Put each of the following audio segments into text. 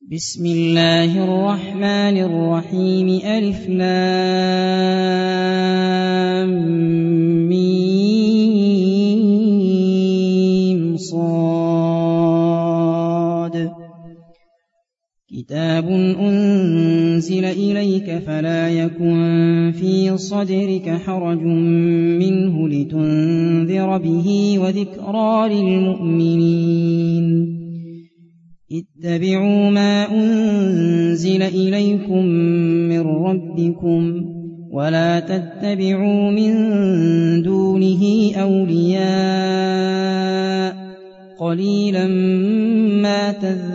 بسم الله الرحمن الرحيم ألف لام ميم صاد كتاب أنزل إليك فلا يكن في صدرك حرج منه لتنذر به وذكرى للمؤمنين اتبعوا ما أنزل إليكم من ربكم ولا تتبعوا من دونه أولياء قليلا ما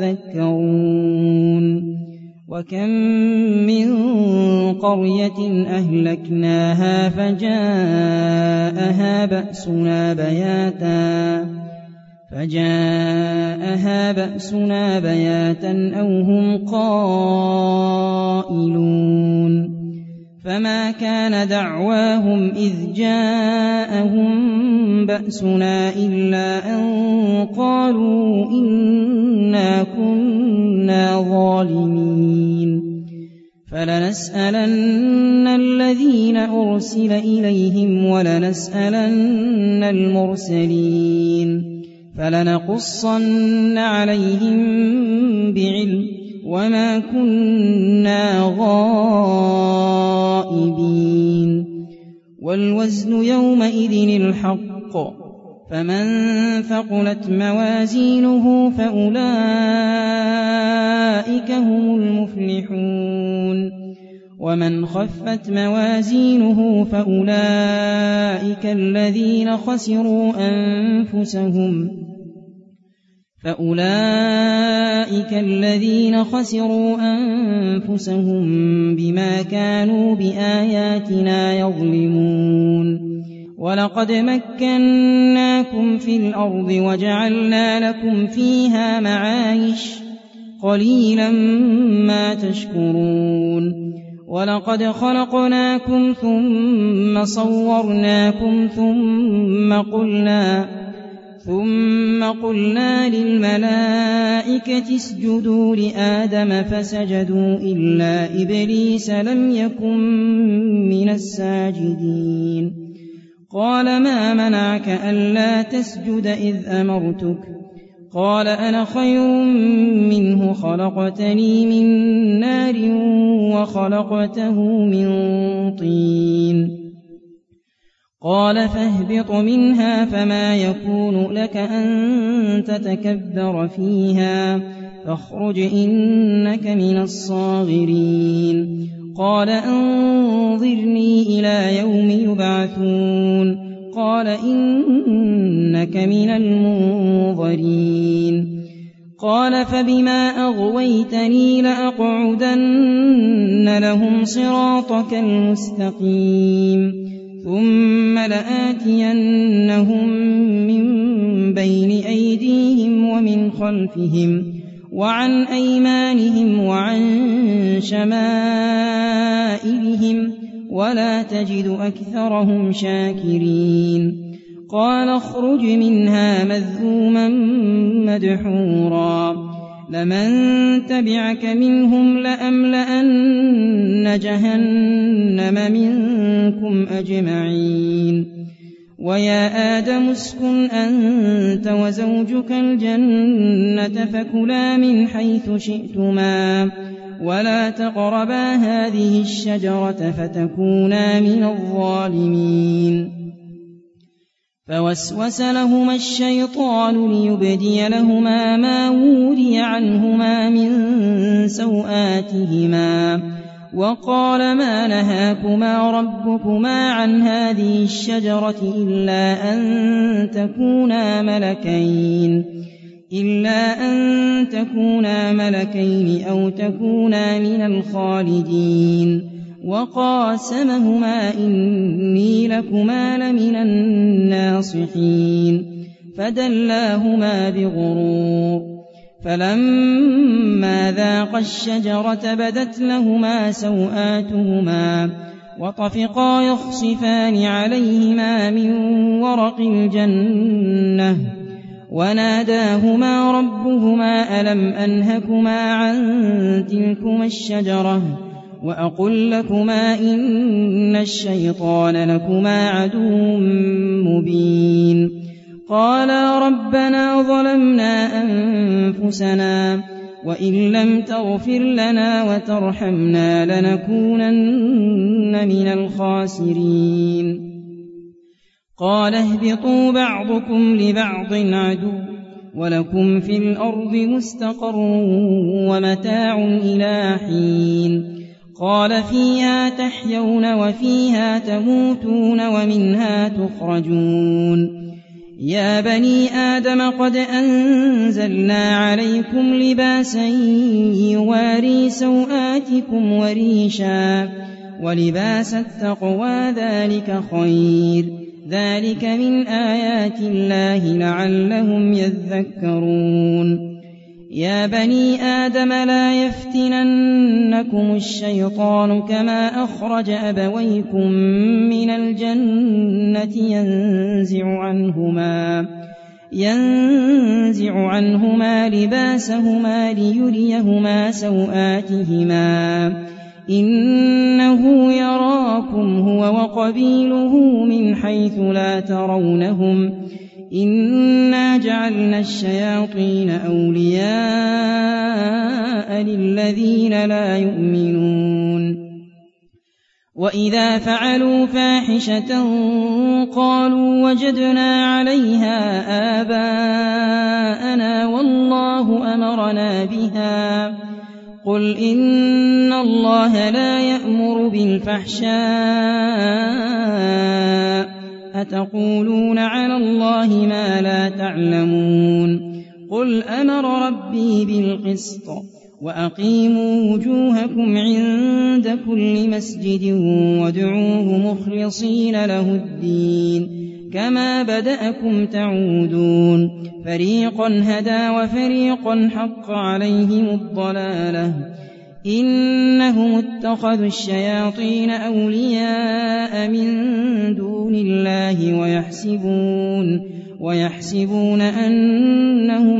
تذكرون وكم من قرية أهلكناها فجاءها بأسنا بياتا أو هم قائلون فما كان دعواهم إذ جاءهم بأسنا إلا أن قالوا إنا كنا ظالمين فلنسألن الذين أرسل إليهم ولنسألن المرسلين فلنقصن عليهم بعلم وما كنا غائبين والوزن يومئذ الحق فمن ثقلت موازينه فأولئك هم المفلحون ومن خفت موازينه فأولئك الذين خسروا أنفسهم بما كانوا بآياتنا يظلمون ولقد مكناكم في الأرض وجعلنا لكم فيها معايش قليلا ما تشكرون ولقد خلقناكم ثم صورناكم ثم قلنا للملائكة اسجدوا لآدم فسجدوا إلا إبليس لم يكن من الساجدين قال ما منعك ألا تسجد إذ أمرتك قال أنا خير منه خلقتني من نار وخلقته من طين قال فاهبط منها فما يكون لك أن تتكبر فيها فاخرج إنك من الصاغرين قال أنظرني إلى يوم يبعثون قال إنك من المنظرين قال فبما أغويتني لأقعدن لهم صراطك المستقيم ثم لآتينهم من بين أيديهم ومن خلفهم وعن أيمانهم وعن شمائلهم ولا تجد أكثرهم شاكرين قال اخرج منها مذءوما مدحورا لمن تبعك منهم لأملأن جهنم منكم أجمعين ويا آدم اسكن أنت وزوجك الجنة فكلا من حيث شئتما ولا تقربا هذه الشجرة فتكونا من الظالمين فوسوس لهما الشيطان ليبدي لهما ما وري عنهما من سوآتهما وقال ما نهاكما ربكما عن هذه الشجرة إلا أن تكونا ملكين أو تكونا من الخالدين وقاسمهما إني لكما لمن الناصحين فدلاهما بغرور فلما ذاقا الشجرة بدت لهما سوآتهما وطفقا يخصفان عليهما من ورق الجنة وناداهما ربهما ألم أنهكما عن تلكما الشجرة وأقل لكما إن الشيطان لكما عدو مبين قالا ربنا ظلمنا أنفسنا وإن لم تغفر لنا وترحمنا لنكونن من الخاسرين قال اهبطوا بعضكم لبعض عدو ولكم في الأرض مستقر ومتاع إلى حين قال فيها تحيون وفيها تموتون ومنها تخرجون يا بني آدم قد أنزلنا عليكم لباسا يواري سوآتكم وريشا ولباس التقوى ذلك خير ذلك من آيات الله لعلهم يذكرون يا بني آدم لا يفتننكم الشيطان كما أخرج أبويكم من الجنة ينزع عنهما لباسهما ليريهما سوآتهما إنه يراكم هو وقبيله من حيث لا ترونهم إنا جعلنا الشياطين أولياء للذين لا يؤمنون وإذا فعلوا فاحشة قالوا وجدنا عليها آباءنا والله أمرنا بها قل إن الله لا يأمر بالفحشاء أتقولون على الله ما لا تعلمون قل أمر ربي بالقسط وأقيموا وجوهكم عند كل مسجد وادعوه مخلصين له الدين كما بدأكم تعودون فريقا هدى وفريقا حق عليهم الضلالة إنهم اتخذوا الشياطين أولياء من دون الله ويحسبون أنهم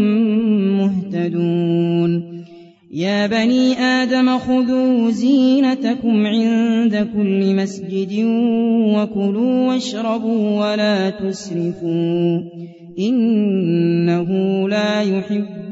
مهتدون يا بني آدم خذوا زينتكم عند كل مسجد وكلوا واشربوا ولا تسرفوا إنه لا يحب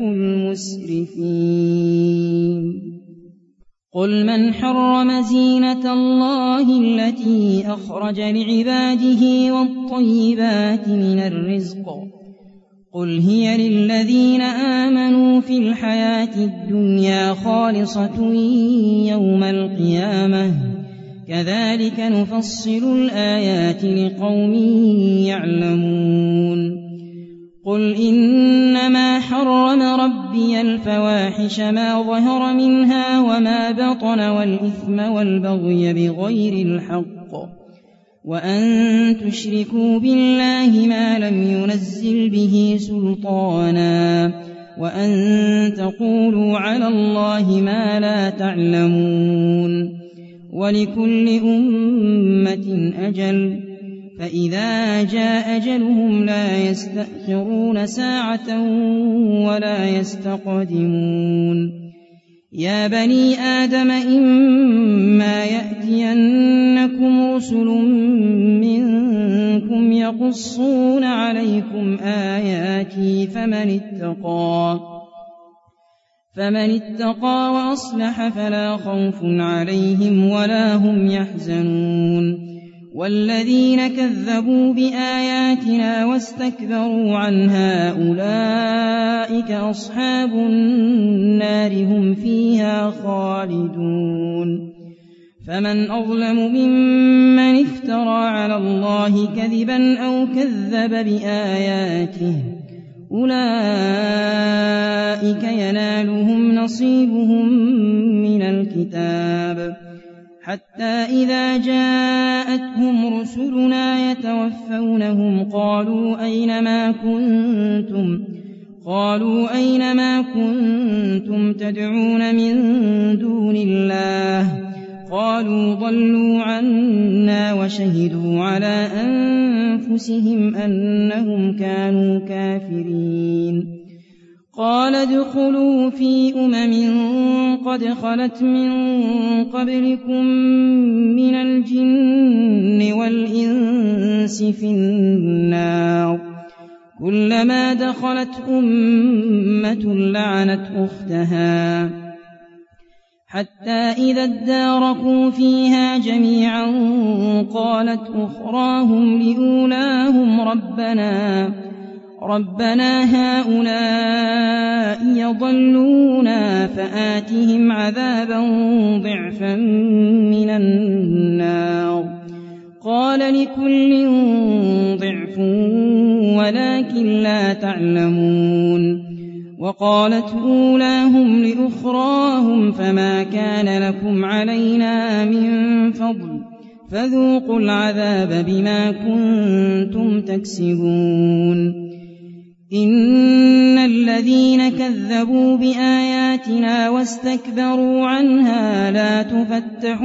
المسرفين قل من حرم زينة الله التي أخرج لعباده والطيبات من الرزق قل هي للذين آمنوا في الحياة الدنيا خالصة يوم القيامة كذلك نفصل الآيات لقوم يعلمون قل إنما حرم ربي الفواحش ما ظهر منها وما بطن والإثم والبغي بغير الحق وأن تشركوا بالله ما لم ينزل به سلطانا وأن تقولوا على الله ما لا تعلمون ولكل أمة أجل فإذا جاء أجلهم لا يستأخرون ساعة ولا يستقدمون يا بني آدم إما يأتينكم رسل منكم يقصون عليكم آياتي فمن اتقى وأصلح فلا خوف عليهم ولا هم يحزنون والذين كذبوا بآياتنا واستكبروا عنها أولئك أصحاب النار هم فيها خالدون فمن أظلم ممن افترى على الله كذبا أو كذب بآياته أولئك ينالهم نصيبهم من الكتاب حتى إذا جاءتهم رسلنا يتوفونهم قالوا أين ما كنتم تدعون من دون الله قالوا ضلوا عنا وشهدوا على أنفسهم أنهم كانوا كافرين قال ادخلوا في قد خلت من قبلكم من الجن والإنس في النار كلما دخلت أمة لعنت أختها حتى إذا اداركوا فيها جميعا قالت أخراهم لأولاهم ربنا هؤلاء يضلونا فآتهم عذابا ضعفا من النار قال لكل ضعف ولكن لا تعلمون وقالت أولاهم لأخراهم فما كان لكم علينا من فضل فذوقوا العذاب بما كنتم تكسبون إن الذين كذبوا بآياتنا واستكبروا عنها لا تفتح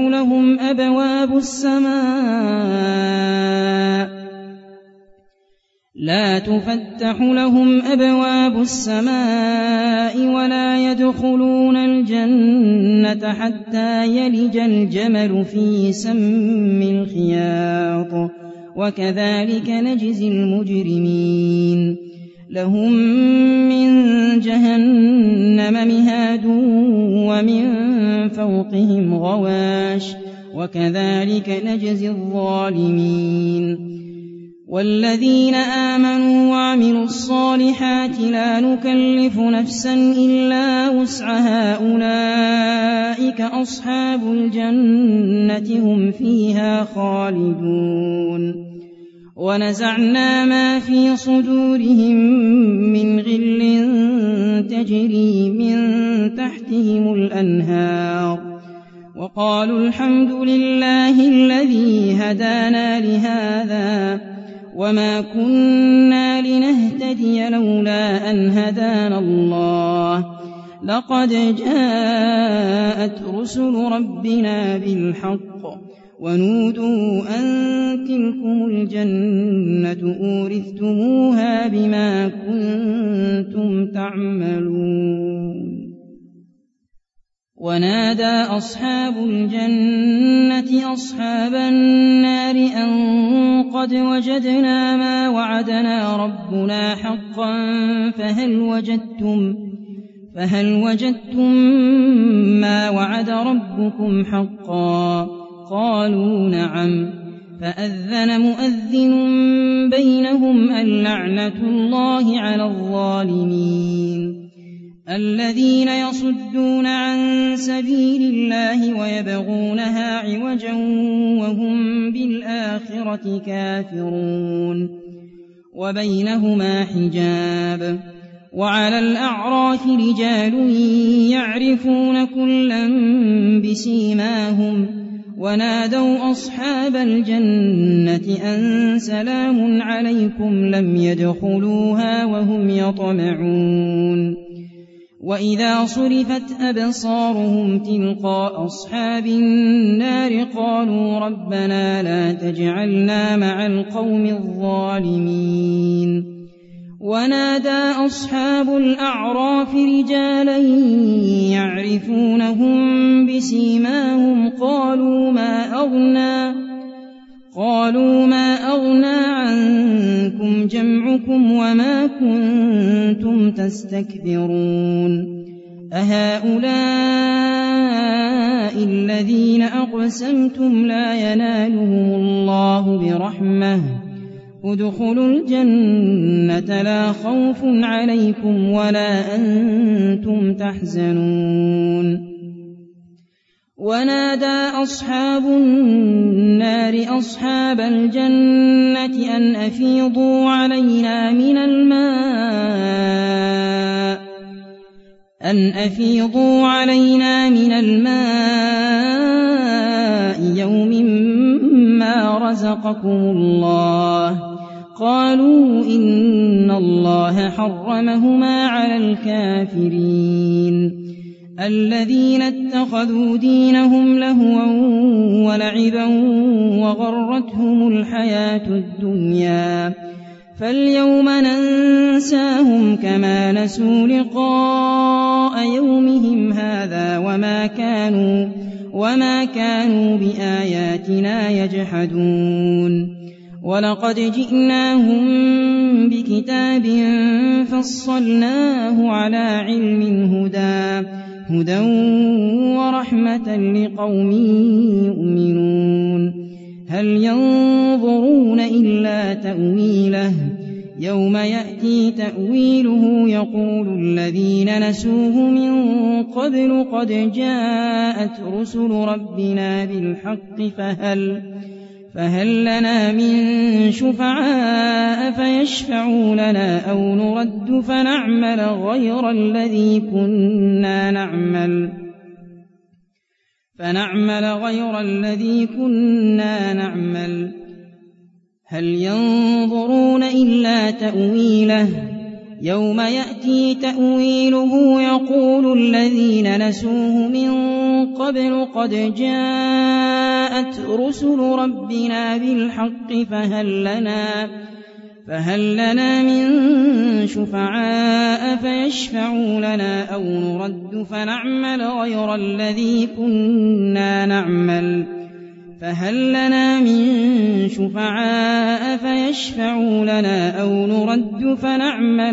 لهم أبواب السماء ولا يدخلون الجنة حتى يلج الجمل في سم الخياط وكذلك نجزي المجرمين لهم من جهنم مهاد ومن فوقهم غواش وكذلك نجزي الظالمين والذين آمنوا وعملوا الصالحات لا نكلف نفسا إلا وسعها أولئك أصحاب الجنة هم فيها خالدون ونزعنا ما في صدورهم من غل تجري من تحتهم الأنهار وقالوا الحمد لله الذي هدانا لهذا وما كنا لنهتدي لولا أن هدانا الله لقد جاءت رسل ربنا بالحق ونودوا أن تلكم الجنة أورثتموها بما كنتم تعملون ونادى أصحاب الجنة أصحاب النار أن قد وجدنا ما وعدنا ربنا حقا فهل وجدتم ما وعد ربكم حقا قالوا نعم فأذن مؤذن بينهم اللعنة الله على الظالمين الذين يصدون عن سبيل الله ويبغونها عوجا وهم بالآخرة كافرون وبينهما حجاب وعلى الأعراف رجال يعرفون كلا بسيماهم ونادوا أصحاب الجنة أن سلام عليكم لم يدخلوها وهم يطمعون وإذا صرفت أبصارهم تلقاء أصحاب النار قالوا ربنا لا تجعلنا مع القوم الظالمين ونادى أصحاب الأعراف رجالا يعرفونهم بسيماهم قالوا ما أغنى عنكم جمعكم وما كنتم تستكبرون أهؤلاء الذين أقسمتم لا ينالهم الله برحمة ادخلوا الجنة لا خوف عليكم ولا أنتم تحزنون ونادى أصحاب النار أصحاب الجنة أن أفيضوا علينا من الماء يوم ما رزقكم الله قالوا إن الله حرمهما على الكافرين الذين اتخذوا دينهم لهوا ولعبا وغرتهم الحياة الدنيا فاليوم ننساهم كما نسوا لقاء يومهم هذا وما كانوا بآياتنا يجحدون ولقد جئناهم بكتاب فصلناه على علم هدى ورحمة لقوم يؤمنون هل ينظرون إلا تأويله يوم يأتي تأويله يقول الذين نسوه من قبل قد جاءت رسل ربنا بالحق فهل لنا من شفعاء فيشفعوا لنا أو نرد فنعمل غير الذي كنا نعمل هل ينظرون إلا تأويله يوم يأتي تأويله يقول الذين نسوه من قبل قد جاءت رسل ربنا بالحق فهل لنا من شفعاء فيشفعوا لنا أو نرد فنعمل غير الذي كنا نعمل فهل لنا من شفعاء فيشفعوا لنا أو نرد فنعمل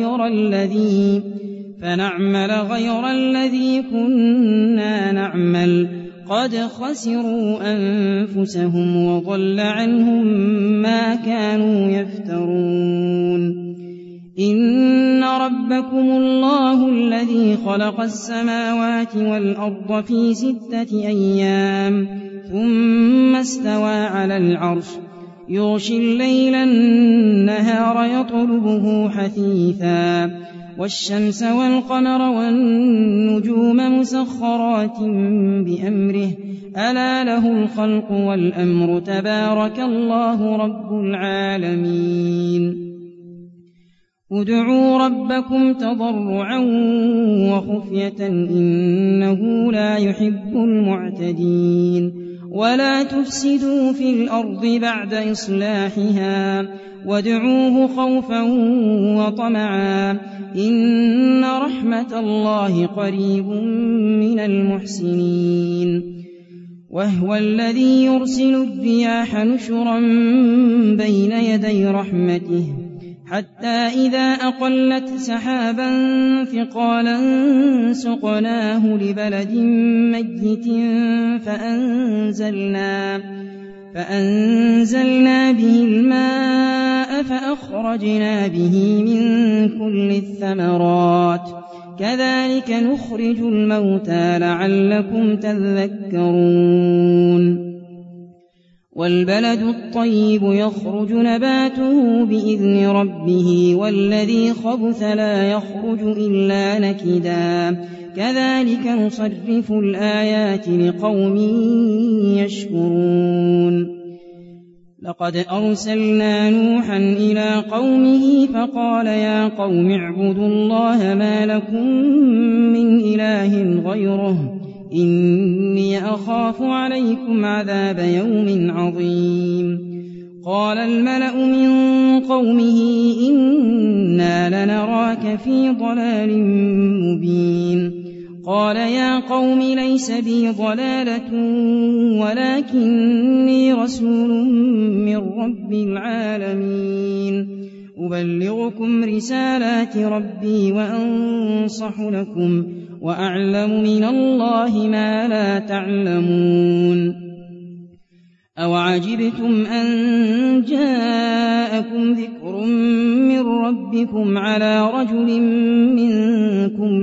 غير الذي كنا نعمل قد خسروا أنفسهم وضل عنهم ما كانوا يفترون إن ربكم الله الذي خلق السماوات والأرض في 6 أيام ثم استوى على العرش يغشي الليل النهار يطلبه حثيثا والشمس والقمر والنجوم مسخرات بأمره ألا له الخلق والأمر تبارك الله رب العالمين ادعوا ربكم تضرعا وخفية إنه لا يحب المعتدين ولا تفسدوا في الأرض بعد إصلاحها وادعوه خوفا وطمعا إن رحمة الله قريب من المحسنين وهو الذي يرسل الرياح نشرا بين يدي رحمته حتى إذا أقلت سحابا ثقالا سقناه لبلد ميت فأنزلنا به الماء فأخرجنا به من كل الثمرات كذلك نخرج الموتى لعلكم تذكرون والبلد الطيب يخرج نباته بإذن ربه والذي خبث لا يخرج إلا نكدا كذلك نصرف الآيات لقوم يشكرون لقد أرسلنا نوحا إلى قومه فقال يا قوم اعبدوا الله ما لكم من إله غيره إني أخاف عليكم عذاب يوم عظيم قال الملأ من قومه إنا لنراك في ضلال مبين قال يا قوم ليس بي ضلالة ولكني رسول من رب العالمين أبلغكم رسالات ربي وأنصح لكم وأعلم من الله ما لا تعلمون أوعجبتم أن جاءكم ذكر من ربكم على رجل منكم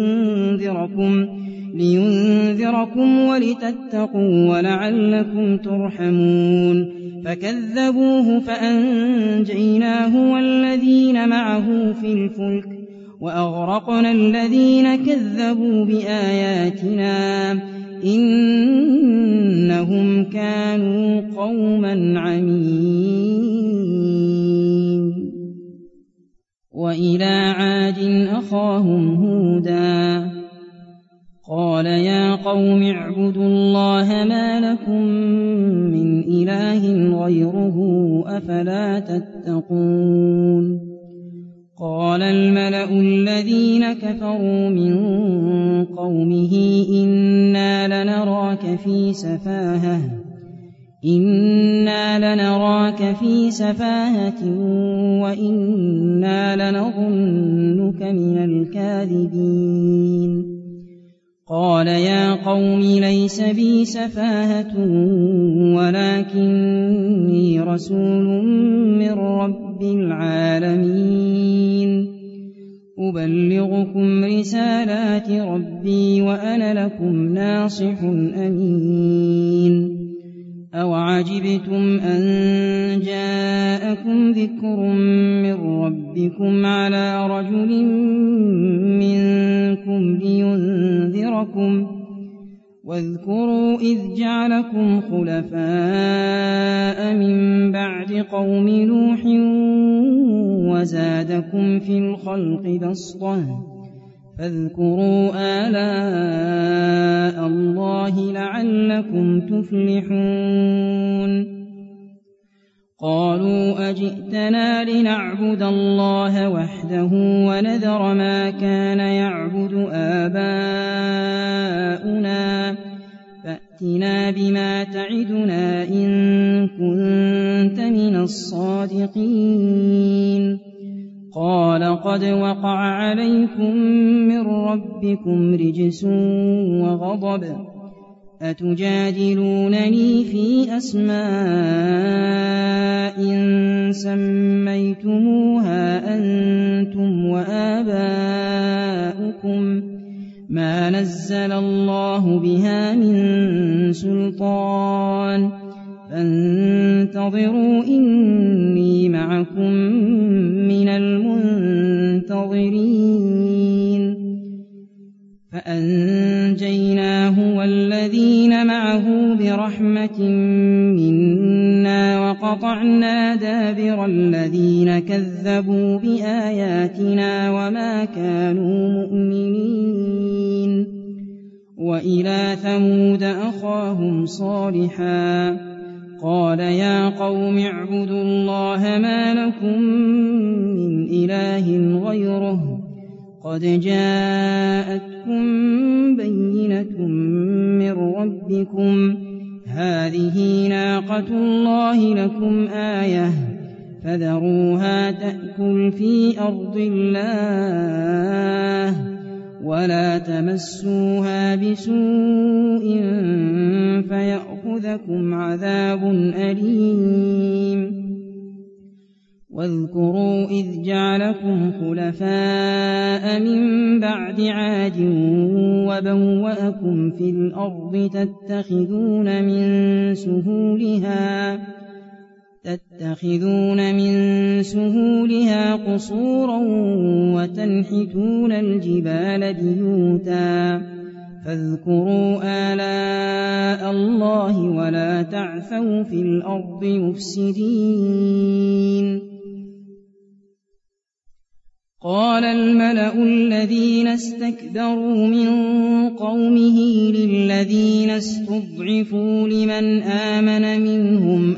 لينذركم ولتتقوا ولعلكم ترحمون فكذبوه فأنجيناه والذين معه في الفلك وأغرقنا الذين كذبوا بآياتنا إنهم كانوا قوما عمين وإلى عاد أخاهم هودا قال يا قوم اعبدوا الله ما لكم من إله غيره أفلا تتقون قال الملأ الذين كفروا من قومه إنا لنراك في سفاهة وإنا لنظنك من الكاذبين قال يا قوم ليس بي سفاهة ولكني رسول من رب العالمين أبلغكم رسالات ربي وأنا لكم ناصح أمين أوعجبتم أن جاءكم ذكر من ربكم على رجل منكم لينذركم واذكروا إذ جعلكم خلفاء من بعد قوم نوح وزادكم في الخلق بسطة فاذكروا آلاء الله لعلكم تفلحون قالوا أجئتنا لنعبد الله وحده ونذر ما كان يعبد آباؤنا فأتنا بما تعدنا إن كنت من الصادقين قال قد وقع عليكم من ربكم رجس وغضب أتجادلونني في أسماء سميتموها أنتم وآباؤكم ما نزل الله بها من سلطان فانتظروا إني معكم من المنتظرين فأنجيناه والذين معه برحمة منا وقطعنا دابر الذين كذبوا بآياتنا وما كانوا مؤمنين وإلى ثمود أخاهم صالحا قال يا قوم اعبدوا الله ما لكم من إله غيره قد جاءتكم بينة من ربكم هذه ناقة الله لكم آية فذروها تأكل في أرض الله ولا تمسوها بسوء فيأخذكم عذاب أليم واذكروا إذ جعلكم خلفاء من بعد عاد وبوأكم في الأرض تتخذون من سهولها قصورا وتنحتون الجبال بيوتا فاذكروا آلاء الله ولا تعثوا في الأرض مفسدين قال الملأ الذين استكبروا من قومه للذين استضعفوا لمن آمن منهم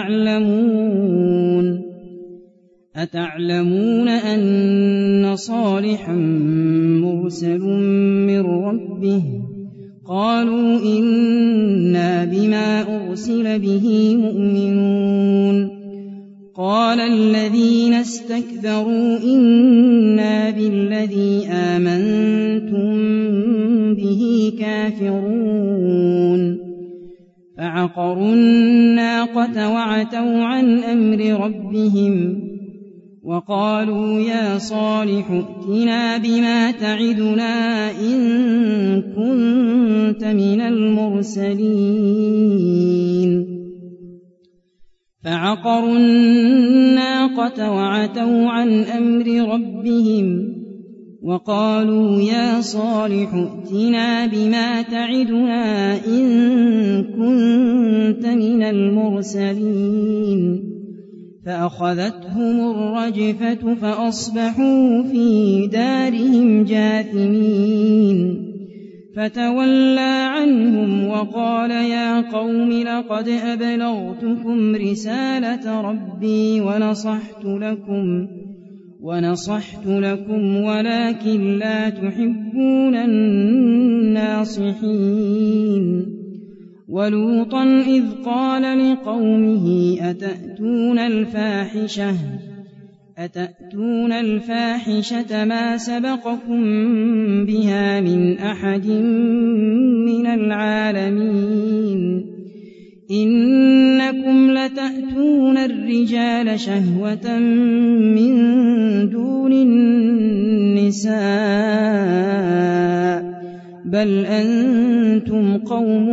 أتعلمون أن صالحا مرسل من ربه قالوا إنا بما أرسل به مؤمنون قال الذين استكبروا إنا بالذي آمنتم به كافرون فعقروا الناقة وعتوا عن أمر ربهم وقالوا يا صالح ائتنا بما تعدنا إن كنت من المرسلين فعقروا الناقة وعتوا عن أمر ربهم وقالوا يا صالح ائتنا بما تعدنا إن كنت من المرسلين فأخذتهم الرجفة فأصبحوا في دارهم جاثمين فتولى عنهم وقال يا قوم لقد أبلغتكم رسالة ربي ونصحت لكم ولكن لا تحبون الناصحين. ولوطا إذ قال لقومه أتأتون الفاحشة ما سبقكم بها من أحد من العالمين إنكم لتأتون الرجال شهوة من دون النساء بل أنتم قوم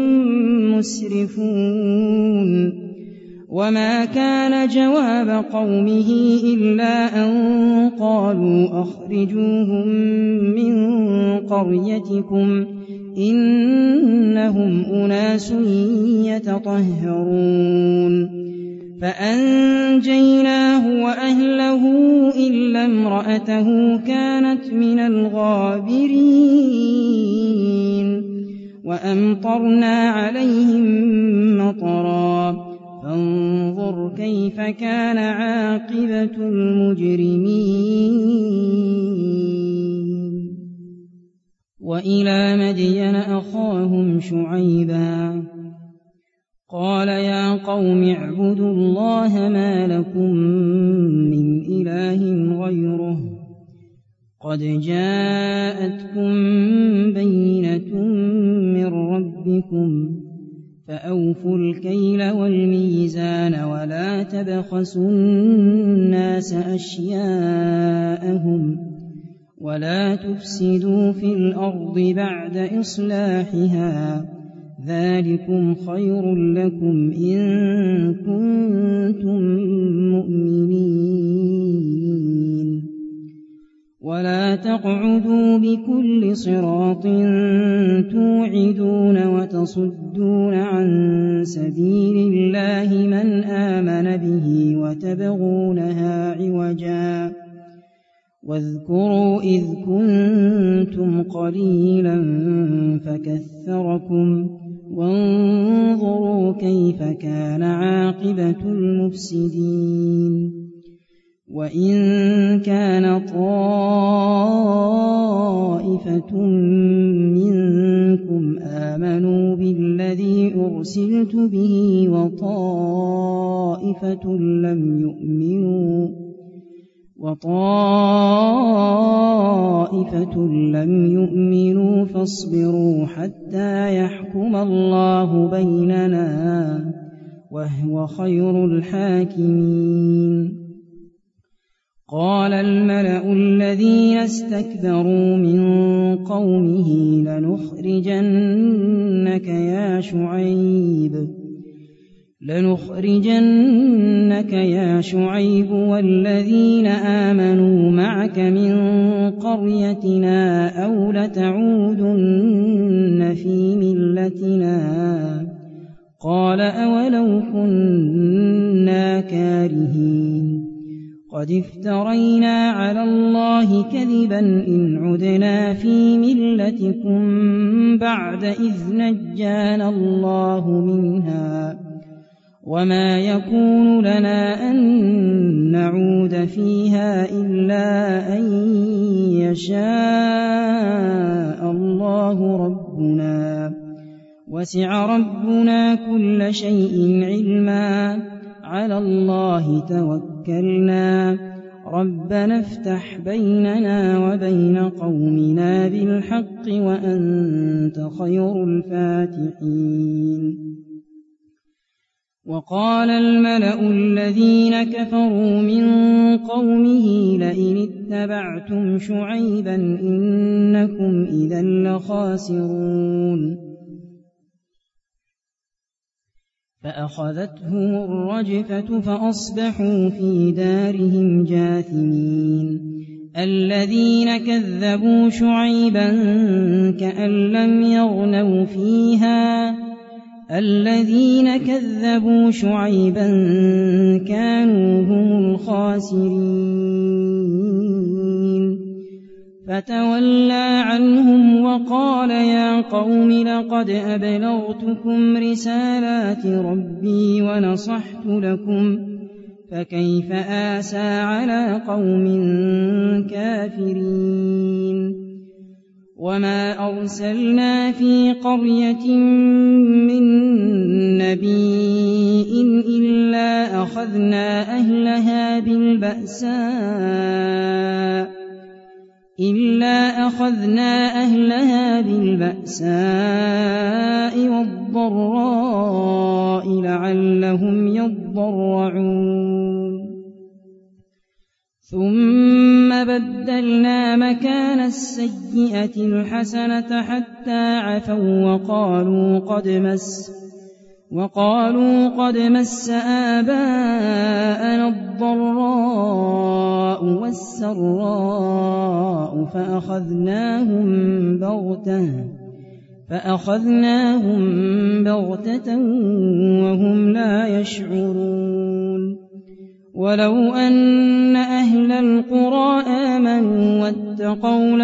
مسرفون. وما كان جواب قومه إلا أن قالوا أخرجوهم من قريتكم إنهم أناس يتطهرون. فأنجيناه وأهله إلا امرأته كانت من الغابرين. وأمطرنا عليهم مطرا فانظر كيف كان عاقبة المجرمين. وإلى مدين أخاهم شعيبا قال يا قوم اعبدوا الله ما لكم من إله غيره قد جاءتكم بينة من ربكم فأوفوا الكيل والميزان ولا تبخسوا الناس أشياءهم ولا تفسدوا في الأرض بعد إصلاحها ذلكم خير لكم إن كنتم مؤمنين. ولا تقعدوا بكل صراط توعدون وتصدون عن سبيل الله من آمن به وتبغونها عوجا واذكروا إذ كنتم قليلا فكثركم وانظروا كيف كان عاقبة المفسدين. وإن كان طائفة منكم آمنوا بالذي أرسلت به وطائفة لم يؤمنوا فاصبروا حتى يحكم الله بيننا وهو خير الحاكمين. قال الملأ الذين استكبروا من قومه لنخرجنك يا شعيب والذين آمنوا معك من قريتنا أو لتعودن في ملتنا. قال أولو كنا كارهين قد افترينا على الله كذبا إن عدنا في ملتكم بعد إذ نجانا الله منها وما يكون لنا أن نعود فيها إلا أن يشاء الله ربنا وسع ربنا كل شيء علما على الله توكلنا ربنا افتح بيننا وبين قومنا بالحق وأنت خير الفاتحين. وقال الملأ الذين كفروا من قومه لئن اتبعتم شعيبا إنكم إذا لخاسرون. فأخذتهم الرجفة فأصبحوا في دارهم جاثمين. الذين كذبوا شعيبا كأن لم يغنوا فيها الذين كذبوا شعيبا كانوا هم الخاسرين. فتولى عنهم وقال يا قوم لقد أبلغتكم رسالات ربي ونصحت لكم فكيف آسى على قوم كافرين وما أرسلنا في قرية من نبي إلا أخذنا أهلها بالبأساء والضراء لعلهم يضرعون ثم بدلنا مكان السيئة الحسنة حتى عفوا وقالوا قد مس آباءنا الضراء والسراء فأخذناهم بغتة وهم لا يشعرون ولو أن أهل القرى آمنوا واتقوا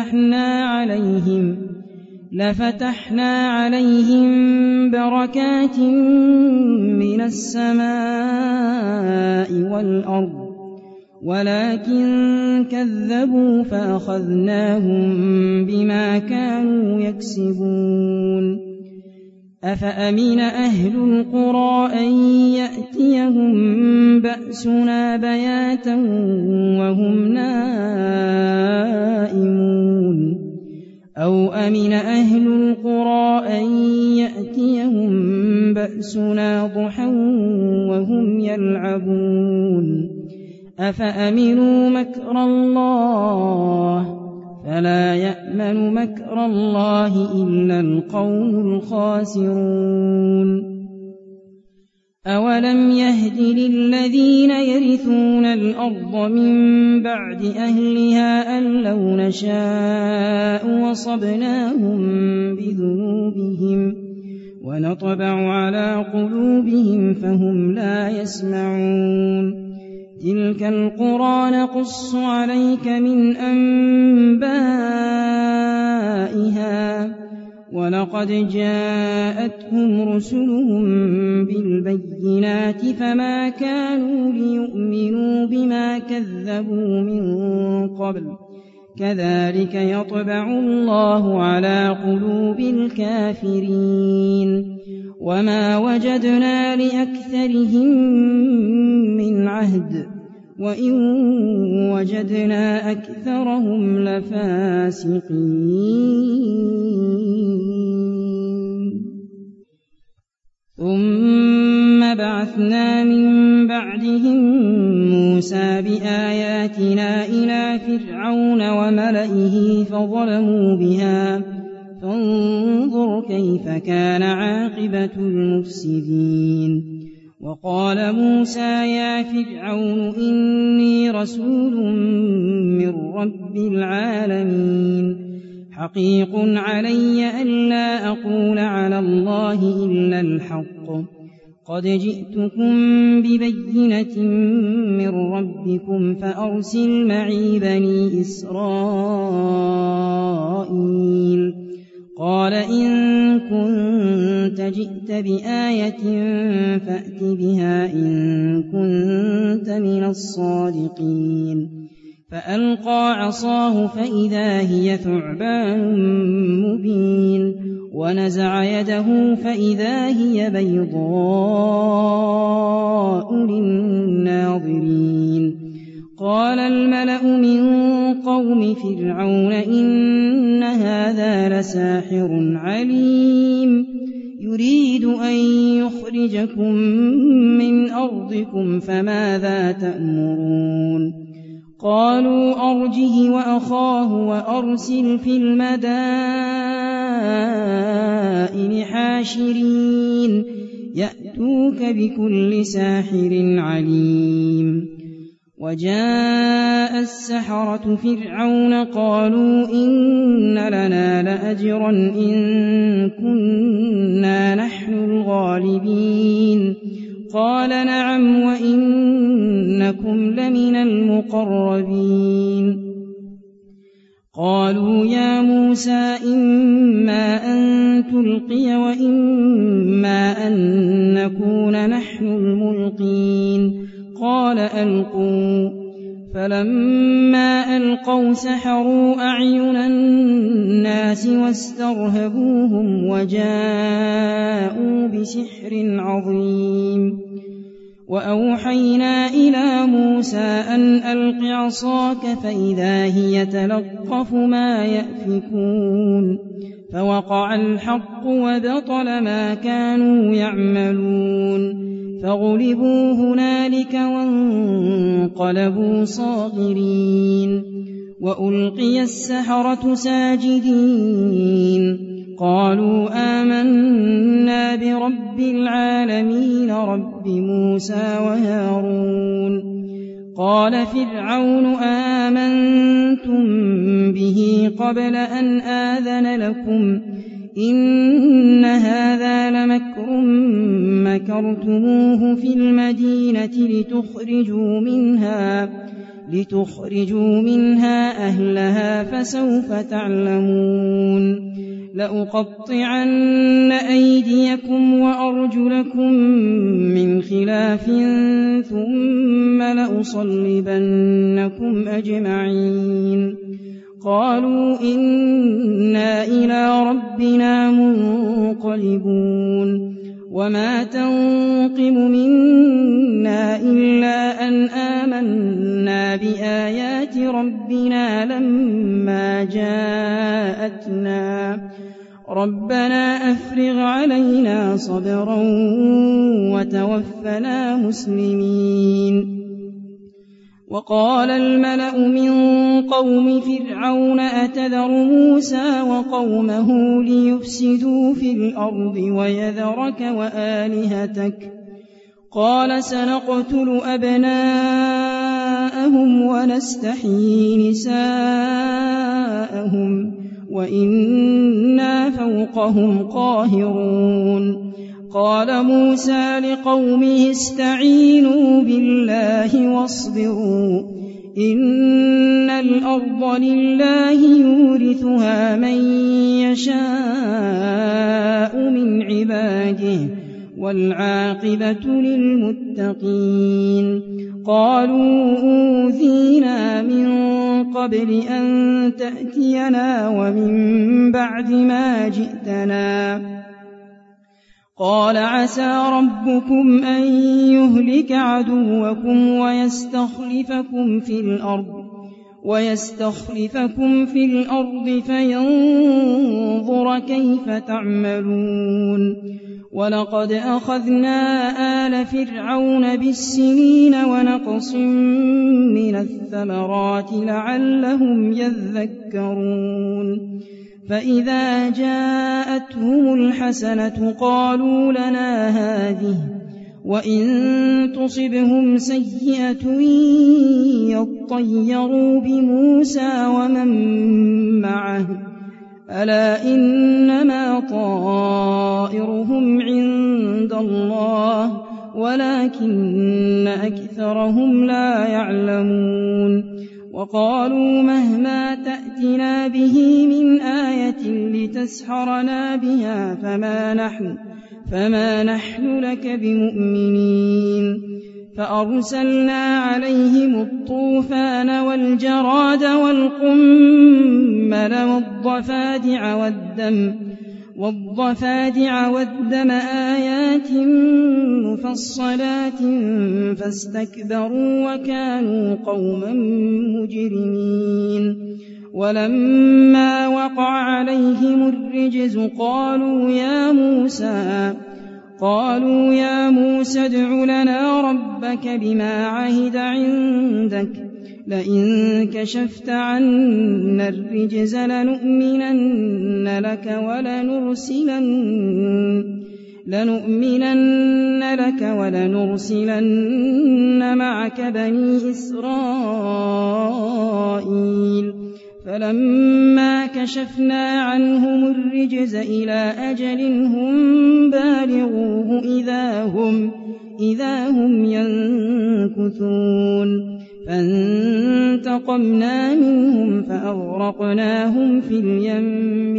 لفتحنا عليهم بركات من السماء والأرض ولكن كذبوا فأخذناهم بما كانوا يكسبون أفأمن أهل القرى أن يأتيهم بأسنا بياتا وهم نائمون أو أمن أهل القرى أن يأتيهم بأسنا ضحى وهم يلعبون أفأمنوا مكر الله فلا يأمن مكر الله إلا القوم الخاسرون أولم يهد للذين يرثون الأرض من بعد أهلها أن لو نشاء وصبناهم بذنوبهم ونطبع على قلوبهم فهم لا يسمعون تلك القرى نقص عليك من أنبائها ولقد جاءتهم رسلهم بالبينات فما كانوا ليؤمنوا بما كذبوا من قبل كذلك يطبع الله على قلوب الكافرين وما وجدنا لأكثرهم من عهد وإن وجدنا أكثرهم لفاسقين ثم بعثنا من بعدهم موسى بآياتنا إلى فرعون وملئه فظلموا بها فانظر كيف كان عاقبة المفسدين وقال موسى يا فرعون إني رسول من رب العالمين حقيق علي ألا أقول على الله إلا الحق قد جئتكم ببينة من ربكم فأرسل معي بني إسرائيل قال إن كنت جئت بآية فأت بها إن كنت من الصادقين فألقى عصاه فإذا هي ثعبان مبين ونزع يده فإذا هي بيضاء للناظرين قال الملأ من قوم فرعون إن هذا لساحر عليم يريد أن يخرجكم من أرضكم فماذا تأمرون قالوا أرجه وأخاه وأرسل في المدائن حاشرين يأتوك بكل ساحر عليم وجاء السحرة فرعون قالوا إن لنا لأجرا إن كنا نحن الغالبين قال نعم وإنكم لمن المقربين قالوا يا موسى إما أن تلقي وإما أن نكون نحن الملقين قال ألقوا فلما ألقوا سحروا أعين الناس واسترهبوهم وجاءوا بسحر عظيم وأوحينا إلى موسى أن ألق عصاك فإذا هي تلقف ما يأفكون فوقع الحق وبطل ما كانوا يعملون فغلبوا هنالك وانقلبوا صاغرين وألقي السحرة ساجدين قالوا آمنا برب العالمين رب موسى وهارون قال فرعون آمنتم به قبل أن آذن لكم إن هذا لمكر مكرتموه في المدينة لتخرجوا منها أهلها فسوف تعلمون لأقطعن أيديكم وأرجلكم من خلاف ثم لأصلبنكم أجمعين قالوا إنا إلى ربنا منقلبون وما تنقم منا إلا أن آمنا بآيات ربنا لما جاءتنا ربنا أفرغ علينا صبرا وتوفنا مسلمين وقال الملأ من قوم فرعون أتذر موسى وقومه ليفسدوا في الأرض ويذرك وآلهتك قال سنقتل أبناءهم ونستحيي نساءهم وإنا فوقهم قاهرون قال موسى لقومه استعينوا بالله واصبروا إن الأرض لله يورثها من يشاء من عباده والعاقبة للمتقين قالوا أوذينا من قبل أن تأتينا ومن بعد ما جئتنا قال عسى ربكم أن يهلك عدوكم ويستخلفكم في الأرض فينظر كيف تعملون ولقد أخذنا آل فرعون بالسنين ونقص من الثمرات لعلهم يذكرون فإذا جاءتهم الحسنة قالوا لنا هذه وإن تصبهم سيئة يطيروا بموسى ومن معه ألا إنما طائرهم عند الله ولكن أكثرهم لا يعلمون وقالوا مهما تأتنا به من آية لتسحرنا بها فما نحن لك بمؤمنين فأرسلنا عليهم الطوفان والجراد والقمل والضفادع والدم آيات مفصلات فاستكبروا وكانوا قوما مجرمين ولما وقع عليهم الرجز قالوا يا موسى ادع لنا ربك بما عهد عندك لئن كشفت عنا الرجز لنؤمنن لك ولنرسلن معك بني إسرائيل فلما كشفنا عنهم الرجز إلى أجل هم بالغوه إذا هم ينكثون فانتقمنا منهم فأغرقناهم في اليم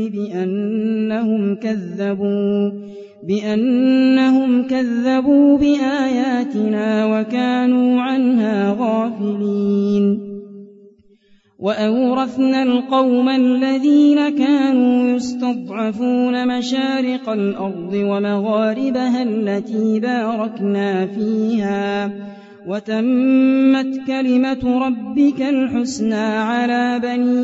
بأنهم كذبوا بآياتنا وكانوا عنها غافلين. وأورثنا القوم الذين كانوا يستضعفون مشارق الأرض ومغاربها التي باركنا فيها وتمت كلمة ربك الحسنى على بني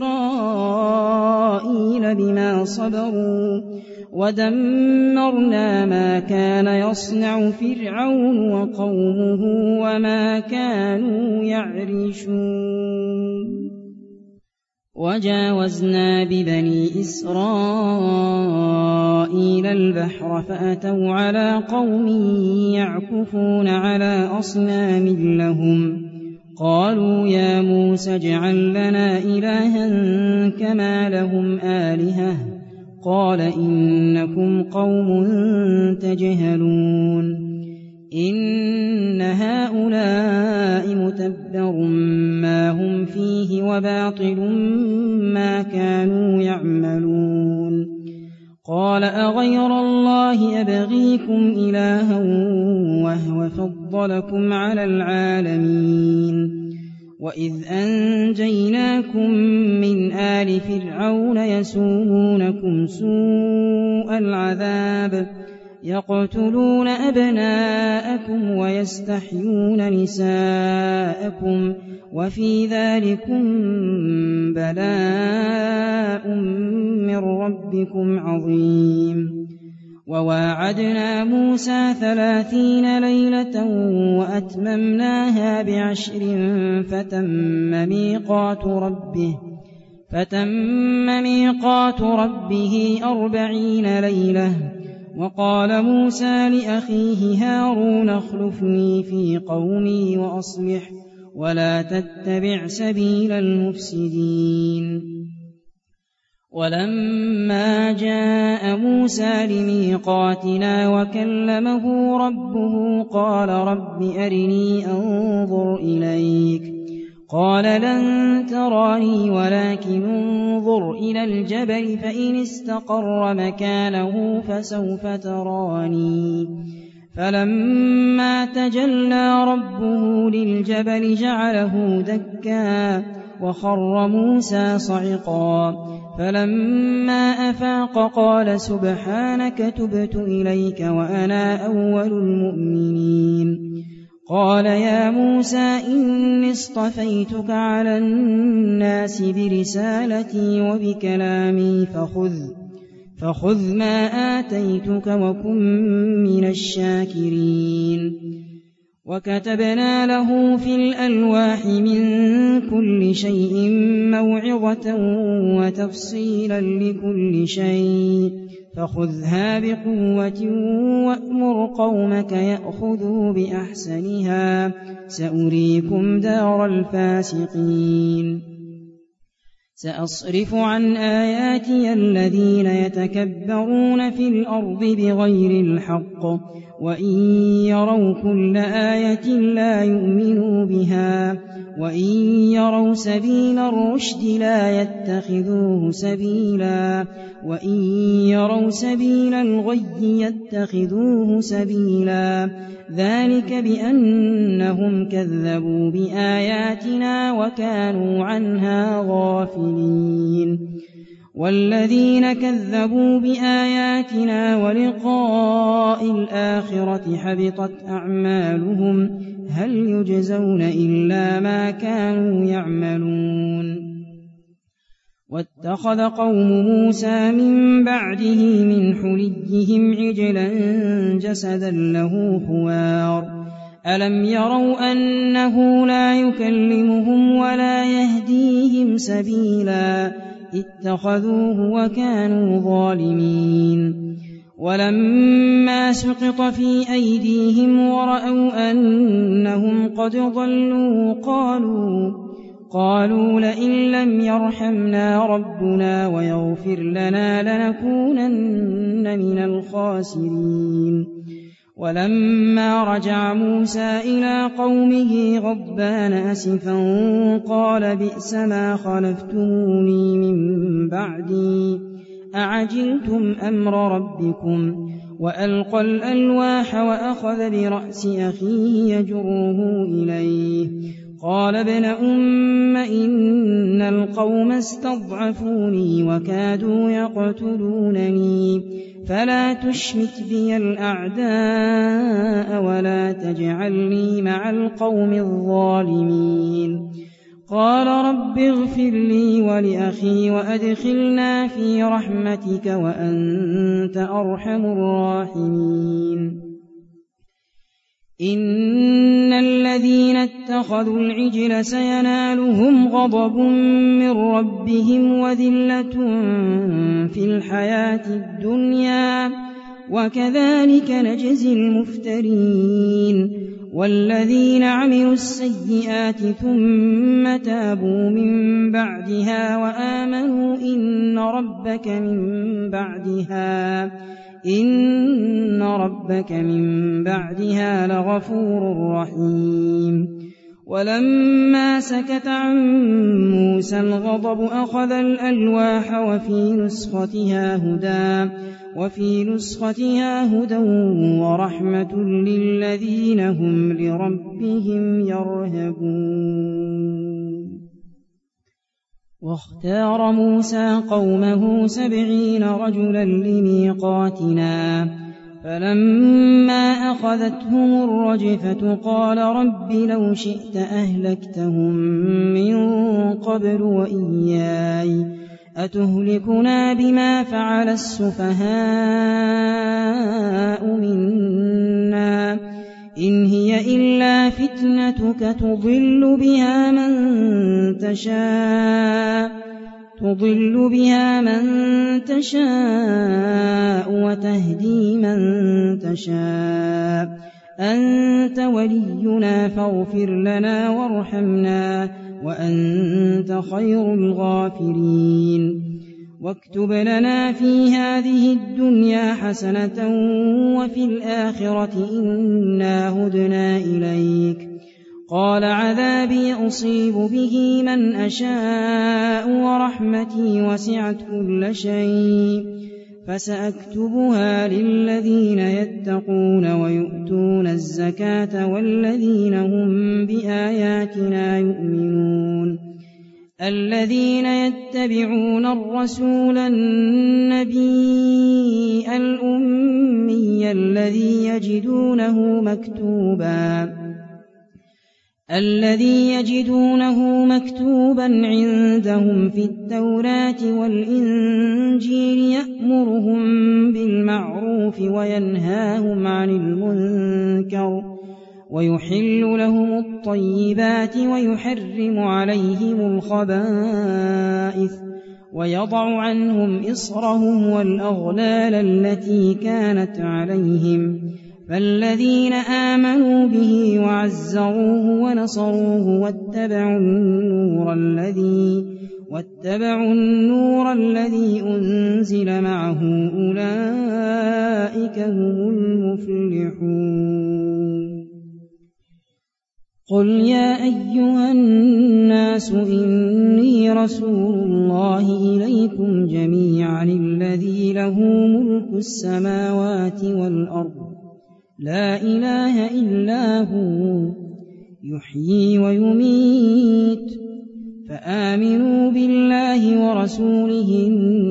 إسرائيل بما صبروا ودمرنا ما كان يصنع فرعون وقومه وما كانوا يعرشون. وجاوزنا ببني إسرائيل البحر فأتوا على قوم يعكفون على أصنام لهم قالوا يا موسى اجعل لنا إلها كما لهم آلهة قال إنكم قوم تجهلون إن هؤلاء متبر ما هم فيه وباطل ما كانوا يعملون. قال أغير الله أبغيكم إلها وهو فضلكم على العالمين وإذ أنجيناكم من آل فرعون يسومونكم سوء العذاب يقتلون أبناءكم ويستحيون نساءكم وفي ذلكم بلاء من ربكم عظيم. وواعدنا موسى 30 ليلة وأتممناها ب10 فتم ميقات ربه 40 ليلة. وقال موسى لأخيه هارون اخلفني في قومي وأصلح ولا تتبع سبيل المفسدين. ولما جاء موسى لميقاتنا وكلمه ربه قال رب أرني أنظر إليك قال لن تراني ولكن انظر إلى الجبل فإن استقر مكانه فسوف تراني. فلما تجلى ربه للجبل جعله دكا وخر موسى صعقا فلما أفاق قال سبحانك تبت إليك وأنا أول المؤمنين. قال يا موسى إني اصطفيتك على الناس برسالتي وبكلامي فخذ ما آتيتك وكن من الشاكرين. وكتبنا له في الألواح من كل شيء موعظة وتفصيلا لكل شيء فخذها بقوة وأمر قومك يأخذوا بأحسنها سأريكم دار الفاسقين. سأصرف عن آياتي الذين يتكبرون في الأرض بغير الحق وإن يروا كل آية لا يؤمنوا بها وإن يروا سبيل الرشد لا يتخذوه سبيلا وإن يروا سبيل الغي يتخذوه سبيلا ذلك بأنهم كذبوا بآياتنا وكانوا عنها غافلين. والذين كذبوا بآياتنا ولقاء الآخرة حبطت أعمالهم هل يجزون إلا ما كانوا يعملون. واتخذ قوم موسى من بعده من حليهم عجلا جسدا له خوار ألم يروا أنه لا يكلمهم ولا يهديهم سبيلا اتخذوه وكانوا ظالمين. ولما سقط في أيديهم ورأوا أنهم قد ضلوا قالوا لئن لم يرحمنا ربنا ويغفر لنا لنكونن من الخاسرين. ولما رجع موسى إلى قومه غضبان أسفا قال بئس ما خلفتموني من بعدي أعجلتم أمر ربكم وألقى الألواح وأخذ برأس أخيه يجره إليه قال ابن أم إن القوم استضعفوني وكادوا يقتلونني فلا تشمت بي الأعداء ولا تجعلني مع القوم الظالمين قال رب اغفر لي ولأخي وأدخلنا في رحمتك وأنت أرحم الراحمين إن الذين اتخذوا العجل سينالهم غضب من ربهم وذلة في الحياة الدنيا وكذلك نجزي المفترين والذين عملوا السيئات ثم تابوا من بعدها وآمنوا إن ربك من بعدها لغفور رحيم ولما سكت عن موسى الغضب أخذ الألواح وفي نسختها هدى ورحمة للذين هم لربهم يرهبون واختار موسى قومه 70 رجلا لميقاتنا فلما أخذتهم الرجفة قال رب لو شئت أهلكتهم من قبل وإياي أتهلكنا بما فعل السفهاء منا إن هي إلا فتنتك تضل بها من تشاء وتهدي من تشاء أنت ولينا فاغفر لنا وارحمنا وأنت خير الغافرين واكتب لنا في هذه الدنيا حسنة وفي الآخرة إنا هدنا إليك قال عذابي أصيب به من أشاء ورحمتي وسعت كل شيء فسأكتبها للذين يتقون ويؤتون الزكاة والذين هم بآياتنا يؤمنون الذين يتبعون الرسول النبي الأمي الذي يجدونه مكتوبا عندهم في التوراة والإنجيل يأمرهم بالمعروف وينهاهم عن المنكر ويحل لهم الطيبات ويحرم عليهم الخبائث ويضع عنهم إصرهم والأغلال التي كانت عليهم فالذين آمنوا به وعزروه ونصروه واتبعوا النور الذي أنزل معه أولئك هم المفلحون قل يا أيها الناس إني رسول الله إليكم جميعا الذي له ملك السماوات والأرض لا إله إلا هو يحيي ويميت فآمنوا بالله ورسوله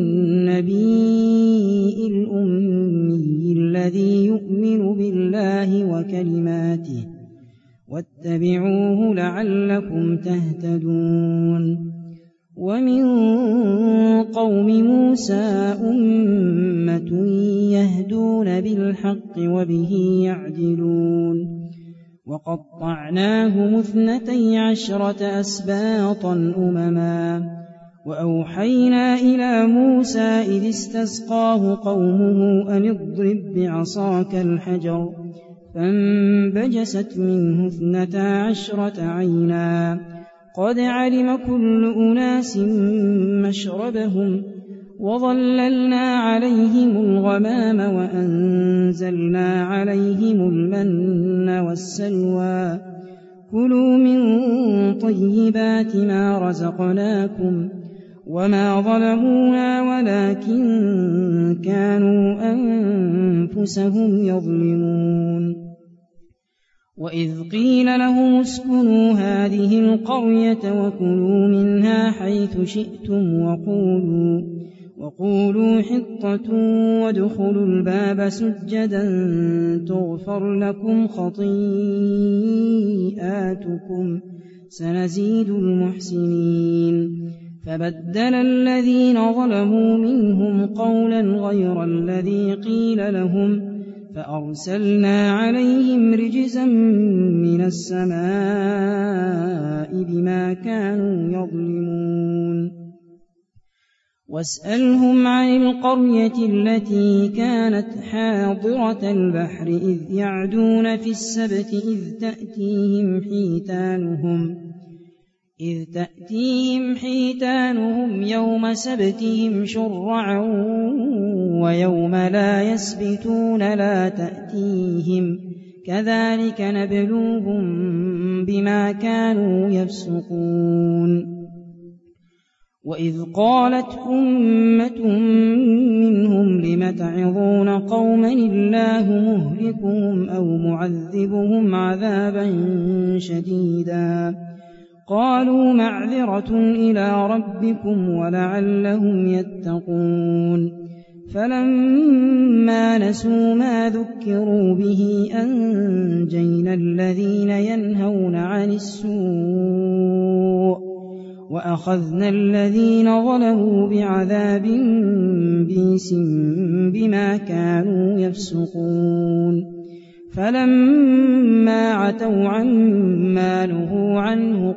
النبي الأمي الذي يؤمن بالله وكلماته واتبعوه لعلكم تهتدون ومن قوم موسى أمة يهدون بالحق وبه يعدلون وقطعناهم 12 أسباطا أمما وأوحينا إلى موسى إذ استسقاه قومه أن اضرب بعصاك الحجر فانبجست منه 12 عينا قد علم كل أناس مشربهم وظللنا عليهم الغمام وأنزلنا عليهم المن والسلوى كلوا من طيبات ما رزقناكم وما ظلمونا ولكن كانوا أنفسهم يظلمون وإذ قيل لهم اسكنوا هذه القرية وكلوا منها حيث شئتم وقولوا حطة وادخلوا الباب سجدا تغفر لكم خطيئاتكم سنزيد المحسنين فبدل الذين ظلموا منهم قولا غير الذي قيل لهم فأرسلنا عليهم رجزا من السماء بما كانوا يظلمون واسألهم عن القرية التي كانت حاضرة البحر إذ يعدون في السبت إذ تأتيهم حيتانهم يوم سبتهم شرعا ويوم لا يسبتون لا تأتيهم كذلك نبلوهم بما كانوا يفسقون وإذ قالت أمة منهم لم تعظون قوما الله مهلكهم أو معذبهم عذابا شديدا قالوا معذرة إلى ربكم ولعلهم يتقون فلما نسوا ما ذكروا به أنجينا الذين ينهون عن السوء وأخذنا الذين ظلموا بعذاب بئس بما كانوا يفسقون فلما عتوا عما نهوا عنه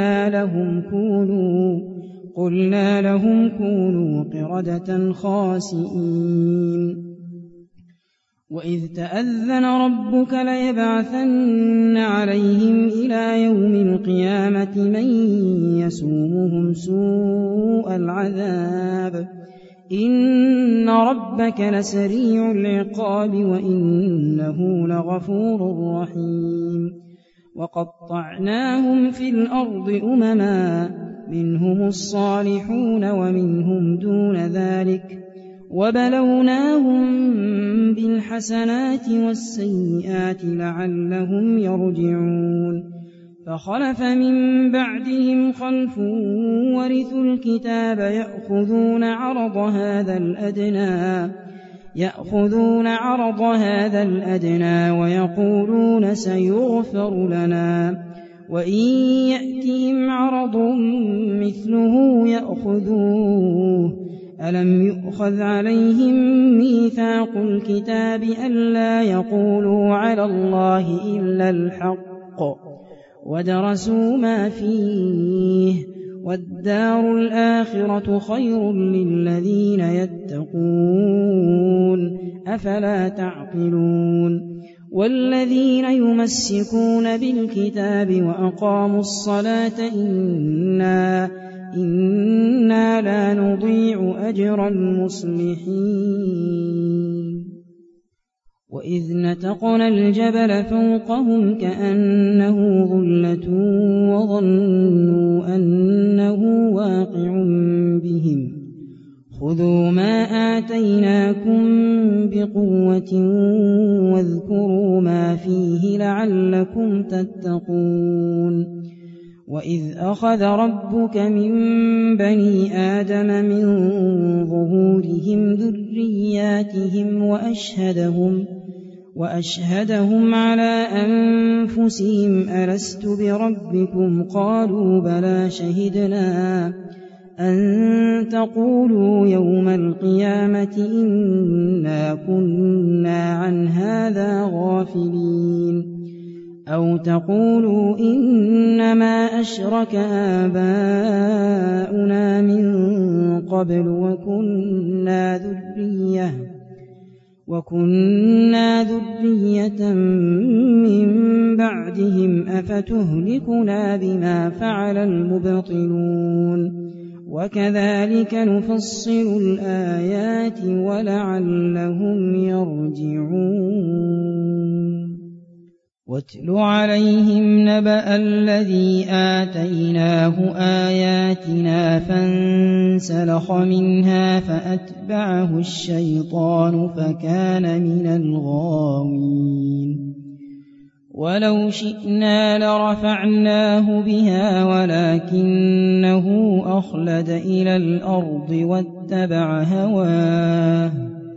قلنا لهم كونوا قردة خاسئين وإذ تأذن ربك ليبعثن عليهم إلى يوم القيامة من يسومهم سوء العذاب إن ربك لسريع العقاب وإنه لغفور رحيم وقطعناهم في الأرض أمما منهم الصالحون ومنهم دون ذلك وبلوناهم بالحسنات والسيئات لعلهم يرجعون فخلف من بعدهم خلف ورثوا الكتاب يأخذون عرض هذا الأدنى ويقولون سيغفر لنا وإن يأتهم عرض مثله يأخذوه ألم يؤخذ عليهم ميثاق الكتاب ألا يقولوا على الله إلا الحق ودرسوا ما فيه والدار الآخرة خير للذين يتقون أفلا تعقلون والذين يمسكون بالكتاب وأقاموا الصلاة إنا لا نضيع أجر المصلحين وإذ نتقنا الجبل فوقهم كأنه ظلة وظنوا أنه واقع بهم خذوا ما آتيناكم بقوة واذكروا ما فيه لعلكم تتقون وإذ أخذ ربك من بني آدم من ظهورهم ذرياتهم وأشهدهم على أنفسهم ألست بربكم قالوا بلى شهدنا أن تقولوا يوم القيامة إنا كنا عن هذا غافلين أو تقولوا إنما أشرك آباؤنا من قبل وكنا ذرية من بعدهم أفتهلكنا بما فعل المبطلون وكذلك نفصل الآيات ولعلهم يرجعون واتل عليهم نبأ الذي آتيناه آياتنا فانسلخ منها فأتبعه الشيطان فكان من الغاوين ولو شئنا لرفعناه بها ولكنه أخلد إلى الأرض واتبع هواه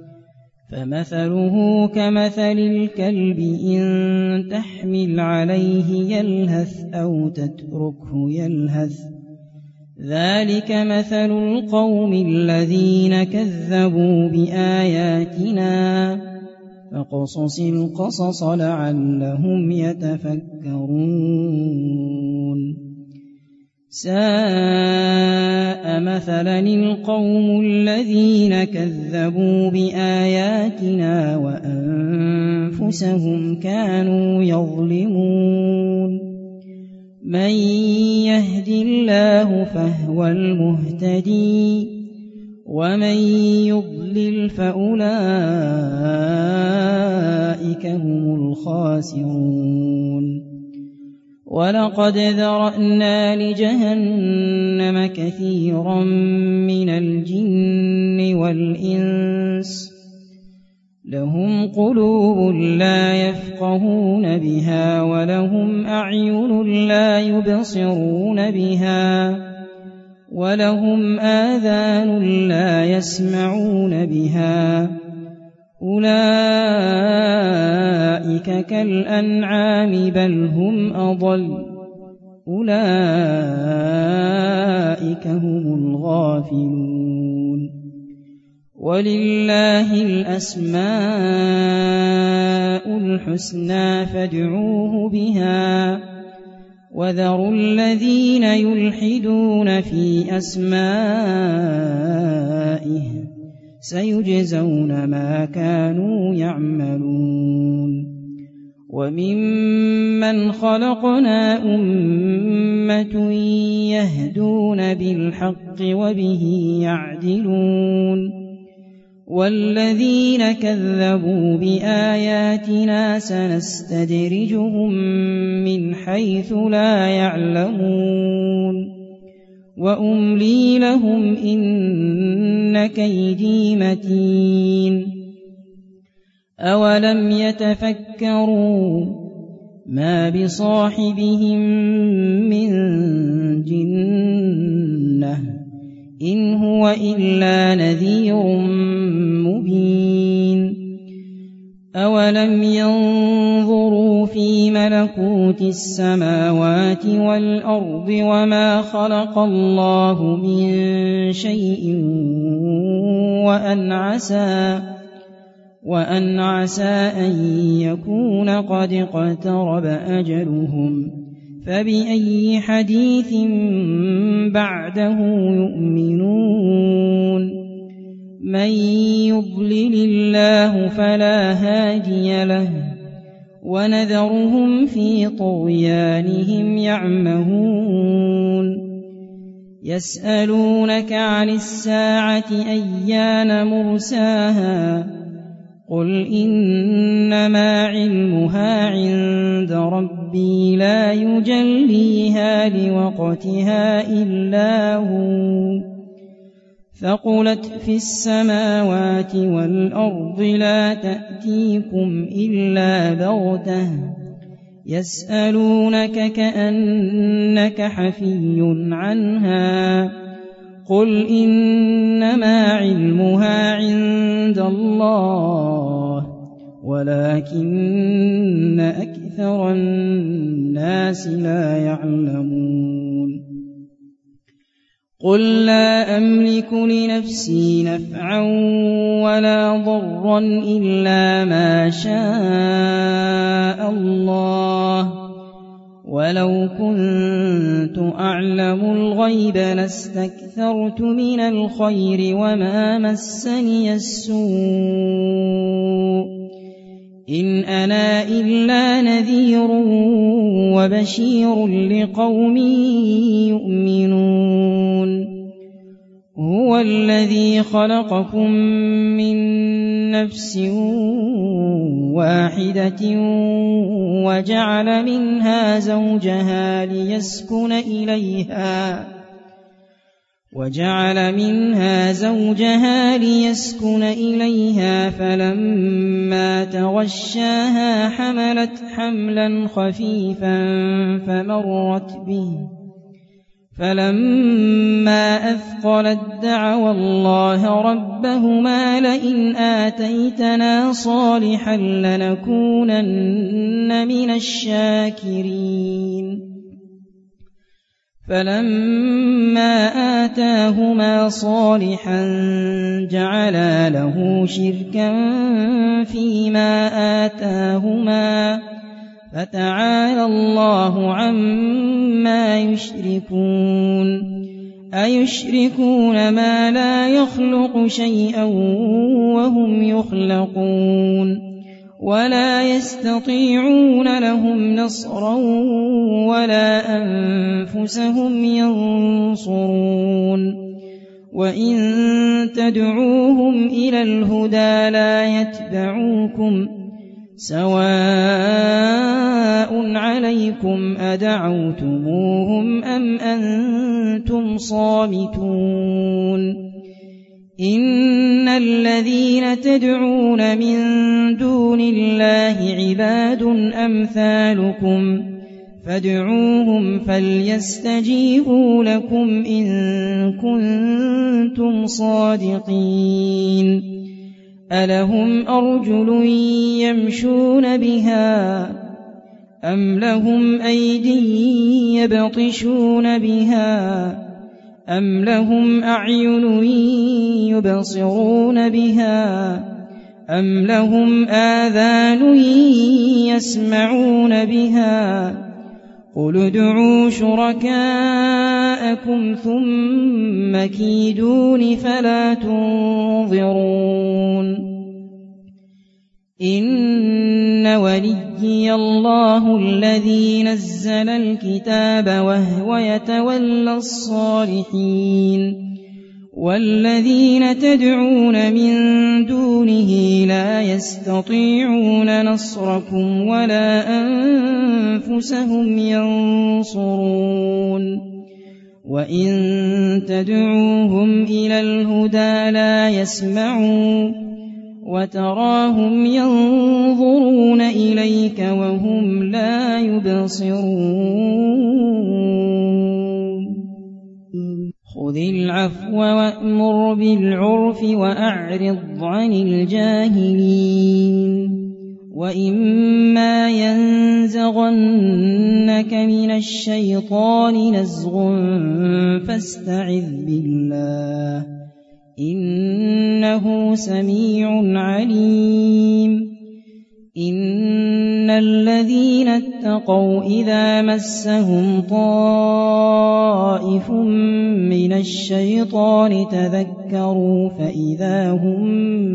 فمثله كمثل الكلب إن تحمل عليه يلهث أو تتركه يلهث ذلك مثل القوم الذين كذبوا بآياتنا فاقصص القصص لعلهم يتفكرون ساء مثلا القوم الذين كذبوا بآياتنا وأنفسهم كانوا يظلمون من يهد الله فهو المهتدي ومن يضلل فأولئك هم الخاسرون ولقد ذرأنا لجهنم كثيرا من الجن والإنس لهم قلوب لا يفقهون بها ولهم أعين لا يبصرون بها ولهم آذان لا يسمعون بها أولئك كالأنعام بل هم أضل أولئك هم الغافلون ولله الأسماء الحسنى فادعوه بها وذروا الذين يلحدون في أسمائه سيجزون ما كانوا يعملون وممن خلقنا أمة يهدون بالحق وبه يعدلون والذين كذبوا بآياتنا سنستدرجهم من حيث لا يعلمون وأملي لهم إن كيدي متين أولم يتفكروا ما بصاحبهم من جنة إن هو إلا نذير مبين أولم ينظروا في ملكوت السماوات والأرض وما خلق الله من شيء وأن عسى أن يكون قد اقترب أجلهم فبأي حديث بعده يؤمنون من يضلل الله فلا هادي له ونذرهم في طغيانهم يعمهون يسألونك عن الساعة أيان مرساها قل إنما علمها عند ربي لا يجليها لوقتها إلا هو ثقلت في السماوات والأرض لا تأتيكم إلا بغتة يسألونك كأنك حفي عنها قل إنما علمها عند الله ولكن أكثر الناس لا يعلمون قل لا أملك لنفسي نفعا ولا ضرا إلا ما شاء الله ولو كنت أعلم الغيب لاستكثرت من الخير وما مسني السوء إن أنا إلا نذير وبشير لقوم يؤمنون هو الذي خلقكم من نفس واحدة وجعل منها زوجها ليسكن إليها فلما تغشاها حملت حملا خفيفا فمرت به فلما أثقلت دعوا الله ربهما لئن آتيتنا صالحا لنكونن من الشاكرين فلما آتاهما صالحا جعلا له شركا فيما آتاهما فتعالى الله عما يشركون أيشركون ما لا يخلق شيئا وهم يخلقون ولا يستطيعون لهم نصرا ولا أنفسهم ينصرون وإن تدعوهم إلى الهدى لا يتبعوكم سواء عليكم أدعوتموهم أم أنتم صامتون إن الذين تدعون من دون الله عباد أمثالكم فادعوهم فليستجيبوا لكم إن كنتم صادقين ألهم أرجل يمشون بها أم لهم أيدي يبطشون بها أم لهم أعين يبصرون بها أم لهم آذان يسمعون بها قل ادعوا شركاءكم ثم كيدون فلا تنظرون إن وليي الله الذي نزل الكتاب وهو يتولى الصالحين والذين تدعون من دونه لا يستطيعون نصركم ولا أنفسهم ينصرون وإن تدعوهم إلى الهدى لا يسمعوا وتراهم ينظرون إليك وهم لا يبصرون خذ العفو وأمر بالعرف وأعرض عن الجاهلين وإما ينزغنك من الشيطان نزغ فاستعذ بالله إنه سميع عليم إن الذين اتقوا إذا مسهم طائف من الشيطان تذكروا فإذا هم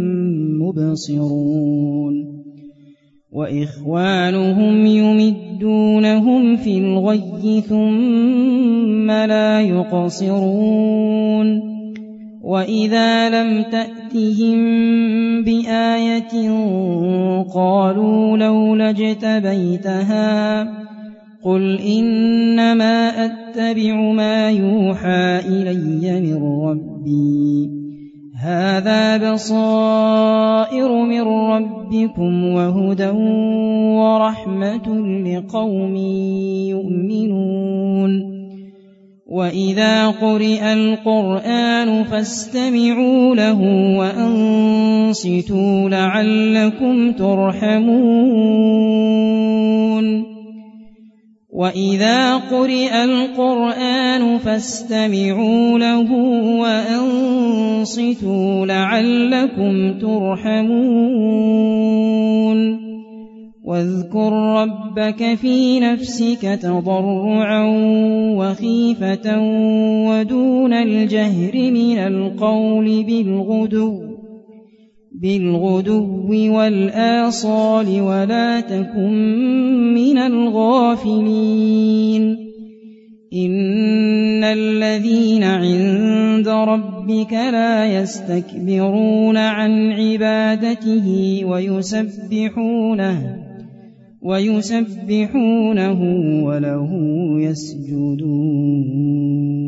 مبصرون وإخوانهم يمدونهم في الغي ثم لا يقصرون وإذا لم تأتهم بآية قالوا لولا اجتبيتها قل إنما أتبع ما يوحى إلي من ربي هذا بصائر من ربكم وهدى ورحمة لقوم يؤمنون وإذا قرئ القرآن فاستمعوا له وأنصتوا لعلكم ترحمون وإذا قرئ القرآن فاستمعوا له وأنصتوا لعلكم ترحمون واذكر ربك في نفسك تضرعا وخيفة ودون الجهر من القول بالغدو والآصال ولا تكن من الغافلين إن الذين عند عند ربك لا يستكبرون عن عبادته ويسبحونه وله يسجدون